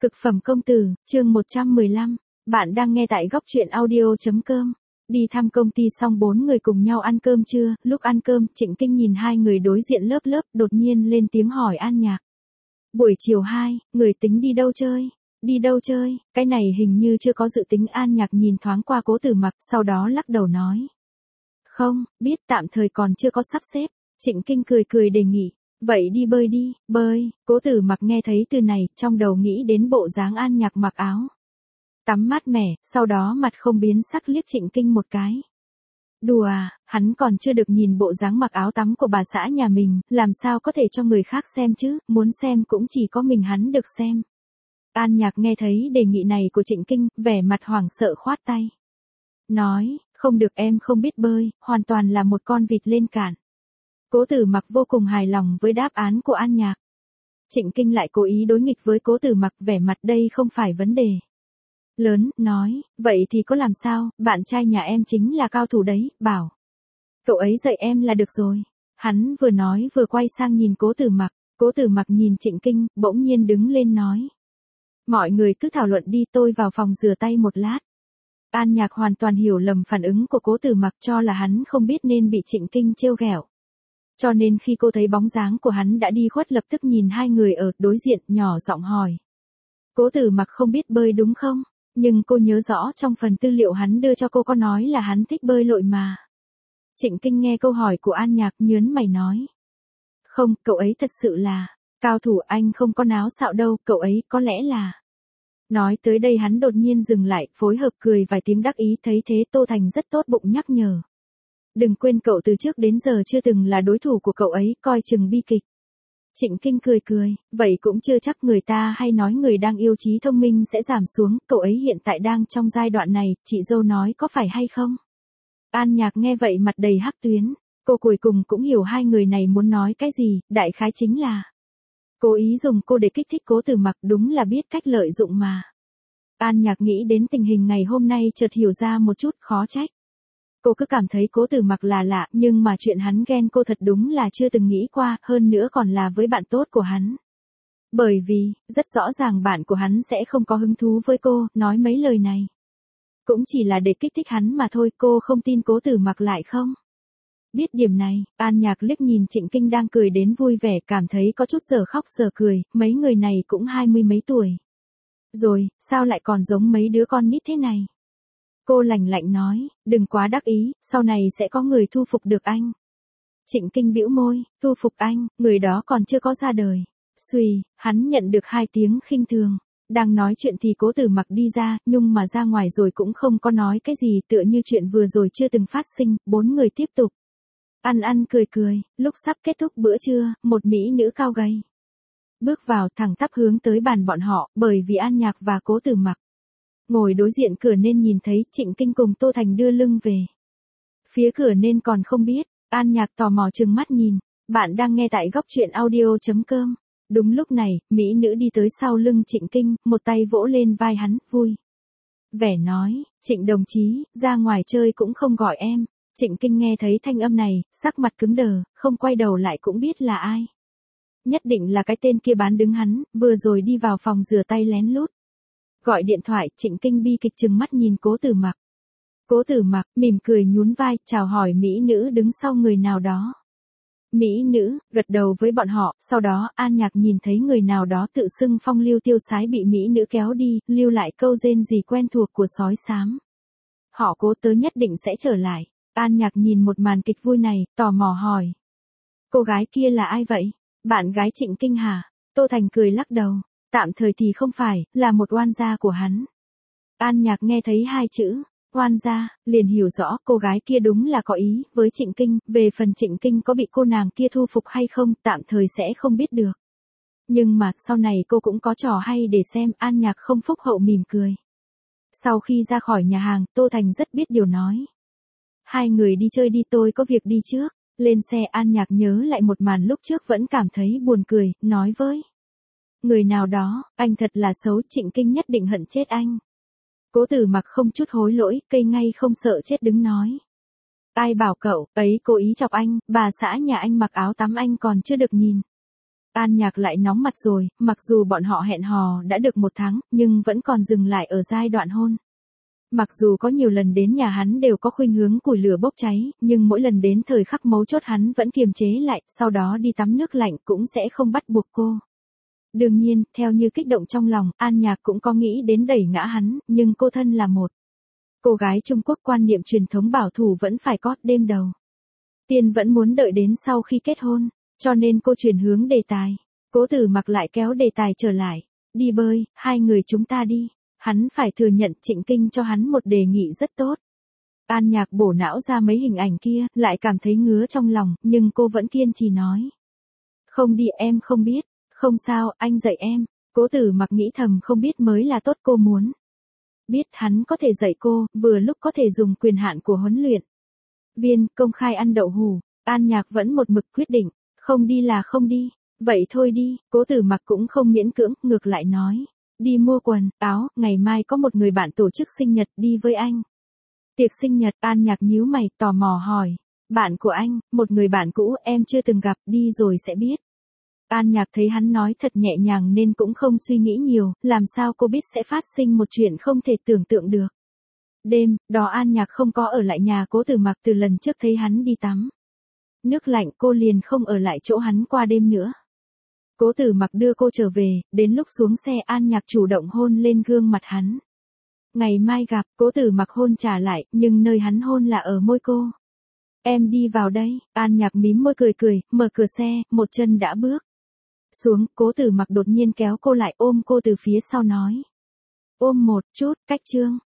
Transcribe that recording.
Cực phẩm công tử, chương 115. Bạn đang nghe tại góc truyện audio.com. Đi thăm công ty xong 4 người cùng nhau ăn cơm trưa, lúc ăn cơm, Trịnh Kinh nhìn hai người đối diện lớp lớp, đột nhiên lên tiếng hỏi An Nhạc. Buổi chiều 2, người tính đi đâu chơi? Đi đâu chơi? Cái này hình như chưa có dự tính. An Nhạc nhìn thoáng qua Cố Tử Mặc, sau đó lắc đầu nói. Không, biết tạm thời còn chưa có sắp xếp. Trịnh Kinh cười cười đề nghị. Vậy đi bơi đi, bơi. Cố Tử Mặc nghe thấy từ này, trong đầu nghĩ đến bộ dáng An Nhạc mặc áo tắm mát mẻ, sau đó mặt không biến sắc liếc Trịnh Kinh một cái. Đùa à, hắn còn chưa được nhìn bộ dáng mặc áo tắm của bà xã nhà mình, làm sao có thể cho người khác xem chứ, muốn xem cũng chỉ có mình hắn được xem. An Nhạc nghe thấy đề nghị này của Trịnh Kinh, vẻ mặt hoảng sợ khoát tay. Nói, không được, em không biết bơi, hoàn toàn là một con vịt lên cạn. Cố Tử Mặc vô cùng hài lòng với đáp án của An Nhạc. Trịnh Kinh lại cố ý đối nghịch với Cố Tử Mặc, vẻ mặt đây không phải vấn đề lớn, nói, vậy thì có làm sao, bạn trai nhà em chính là cao thủ đấy, bảo cậu ấy dạy em là được rồi. Hắn vừa nói vừa quay sang nhìn Cố Tử Mặc. Cố Tử Mặc nhìn Trịnh Kinh, bỗng nhiên đứng lên nói. Mọi người cứ thảo luận đi, tôi vào phòng rửa tay một lát. An Nhạc hoàn toàn hiểu lầm phản ứng của Cố Tử Mặc, cho là hắn không biết nên bị Trịnh Kinh trêu ghẹo. Cho nên khi cô thấy bóng dáng của hắn đã đi khuất, lập tức nhìn hai người ở đối diện, nhỏ giọng hỏi. Cố Tử Mặc không biết bơi đúng không? Nhưng cô nhớ rõ trong phần tư liệu hắn đưa cho cô có nói là hắn thích bơi lội mà. Trịnh Kinh nghe câu hỏi của An Nhạc, nhớn mày nói. Không, cậu ấy thật sự là cao thủ, anh không có náo xạo đâu, cậu ấy có lẽ là. Nói tới đây hắn đột nhiên dừng lại, phối hợp cười vài tiếng đắc ý. Thấy thế Tô Thành rất tốt bụng nhắc nhở. Đừng quên cậu từ trước đến giờ chưa từng là đối thủ của cậu ấy, coi chừng bi kịch. Trịnh Kinh cười cười, vậy cũng chưa chắc, người ta hay nói người đang yêu trí thông minh sẽ giảm xuống, cậu ấy hiện tại đang trong giai đoạn này, chị dâu nói có phải hay không? An Nhạc nghe vậy mặt đầy hắc tuyến, cô cuối cùng cũng hiểu hai người này muốn nói cái gì, đại khái chính là cố ý dùng cô để kích thích Cố Tử Mặc, đúng là biết cách lợi dụng mà. An Nhạc nghĩ đến tình hình ngày hôm nay chợt hiểu ra một chút, khó trách. Cô cứ cảm thấy Cố Tử Mặc là lạ, nhưng mà chuyện hắn ghen cô thật đúng là chưa từng nghĩ qua, hơn nữa còn là với bạn tốt của hắn. Bởi vì, rất rõ ràng bạn của hắn sẽ không có hứng thú với cô, nói mấy lời này cũng chỉ là để kích thích hắn mà thôi, cô không tin Cố Tử Mặc lại không? Biết điểm này, An Nhạc liếc nhìn Trịnh Kinh đang cười đến vui vẻ, cảm thấy có chút giờ khóc giờ cười, mấy người này cũng 20 mấy tuổi. Rồi, sao lại còn giống mấy đứa con nít thế này? Cô lạnh lạnh nói, đừng quá đắc ý, sau này sẽ có người thu phục được anh. Trịnh Kinh bĩu môi, thu phục anh, người đó còn chưa có ra đời. Xuy, hắn nhận được 2 tiếng khinh thường. Đang nói chuyện thì Cố Tử Mặc đi ra, nhưng mà ra ngoài rồi cũng không có nói cái gì, tựa như chuyện vừa rồi chưa từng phát sinh. 4 người tiếp tục ăn cười cười. Lúc sắp kết thúc bữa trưa, một mỹ nữ cao gầy bước vào, thẳng tắp hướng tới bàn bọn họ, bởi vì An Nhạc và Cố Tử Mặc ngồi đối diện cửa nên nhìn thấy Trịnh Kinh cùng Tô Thành đưa lưng về phía cửa nên còn không biết. An Nhạc tò mò trừng mắt nhìn. Bạn đang nghe tại góc truyện audio.com. Đúng lúc này, mỹ nữ đi tới sau lưng Trịnh Kinh, một tay vỗ lên vai hắn, vui vẻ nói, Trịnh đồng chí, ra ngoài chơi cũng không gọi em. Trịnh Kinh nghe thấy thanh âm này, sắc mặt cứng đờ, không quay đầu lại cũng biết là ai. Nhất định là cái tên kia bán đứng hắn, vừa rồi đi vào phòng rửa tay lén lút gọi điện thoại. Trịnh Kinh bi kịch trừng mắt nhìn Cố Tử Mặc. Cố Tử Mặc mỉm cười nhún vai, chào hỏi mỹ nữ đứng sau người nào đó. Mỹ nữ gật đầu với bọn họ, sau đó An Nhạc nhìn thấy người nào đó tự xưng phong lưu tiêu sái bị mỹ nữ kéo đi, lưu lại câu rên rỉ quen thuộc của sói xám. Họ Cố tớ nhất định sẽ trở lại. An Nhạc nhìn một màn kịch vui này, tò mò hỏi. Cô gái kia là ai vậy? Bạn gái Trịnh Kinh hả? Tô Thành cười lắc đầu. Tạm thời thì không phải, là một oan gia của hắn. An Nhạc nghe thấy 2 chữ oan gia, liền hiểu rõ cô gái kia đúng là có ý với Trịnh Kinh. Về phần Trịnh Kinh có bị cô nàng kia thu phục hay không, tạm thời sẽ không biết được. Nhưng mà sau này cô cũng có trò hay để xem. An Nhạc không phúc hậu mỉm cười. Sau khi ra khỏi nhà hàng, Tô Thành rất biết điều nói. 2 người đi chơi đi, tôi có việc đi trước. Lên xe, An Nhạc nhớ lại một màn lúc trước vẫn cảm thấy buồn cười, nói với người nào đó, anh thật là xấu, Trịnh Kinh nhất định hận chết anh. Cố Tử Mặc không chút hối lỗi, cây ngay không sợ chết đứng nói. Ai bảo cậu ấy cố ý chọc anh, bà xã nhà anh mặc áo tắm anh còn chưa được nhìn. An Nhạc lại nóng mặt rồi, mặc dù bọn họ hẹn hò đã được 1 tháng, nhưng vẫn còn dừng lại ở giai đoạn hôn. Mặc dù có nhiều lần đến nhà hắn đều có khuynh hướng củi lửa bốc cháy, nhưng mỗi lần đến thời khắc mấu chốt hắn vẫn kiềm chế lại, sau đó đi tắm nước lạnh cũng sẽ không bắt buộc cô. Đương nhiên, theo như kích động trong lòng, An Nhạc cũng có nghĩ đến đẩy ngã hắn, nhưng cô thân là một cô gái Trung Quốc, quan niệm truyền thống bảo thủ vẫn phải có đêm đầu. Tiên vẫn muốn đợi đến sau khi kết hôn, cho nên cô chuyển hướng đề tài. Cố Tử Mặc lại kéo đề tài trở lại. Đi bơi, hai người chúng ta đi. Hắn phải thừa nhận Trịnh Kinh cho hắn một đề nghị rất tốt. An Nhạc bổ não ra mấy hình ảnh kia, lại cảm thấy ngứa trong lòng, nhưng cô vẫn kiên trì nói. Không đi, em không biết. Không sao, anh dạy em. Cố Tử Mặc nghĩ thầm, không biết mới là tốt, cô muốn biết hắn có thể dạy cô, vừa lúc có thể dùng quyền hạn của huấn luyện viên công khai ăn đậu hù. An Nhạc vẫn một mực quyết định, không đi là không đi. Vậy thôi đi, Cố Tử Mặc cũng không miễn cưỡng, ngược lại nói. Đi mua quần, áo, ngày mai có một người bạn tổ chức sinh nhật, đi với anh. Tiệc sinh nhật, An Nhạc nhíu mày, tò mò hỏi. Bạn của anh, một người bạn cũ, em chưa từng gặp, đi rồi sẽ biết. An Nhạc thấy hắn nói thật nhẹ nhàng nên cũng không suy nghĩ nhiều, làm sao cô biết sẽ phát sinh một chuyện không thể tưởng tượng được. Đêm, đó An Nhạc không có ở lại nhà Cố Tử Mặc, từ lần trước thấy hắn đi tắm nước lạnh cô liền không ở lại chỗ hắn qua đêm nữa. Cố Tử Mặc đưa cô trở về, đến lúc xuống xe An Nhạc chủ động hôn lên gương mặt hắn. Ngày mai gặp, Cố Tử Mặc hôn trả lại, nhưng nơi hắn hôn là ở môi cô. Em đi vào đây, An Nhạc mím môi cười cười, mở cửa xe, một chân đã bước xuống, Cố Tử Mặc đột nhiên kéo cô lại ôm cô từ phía sau nói. Ôm một chút, cách chương.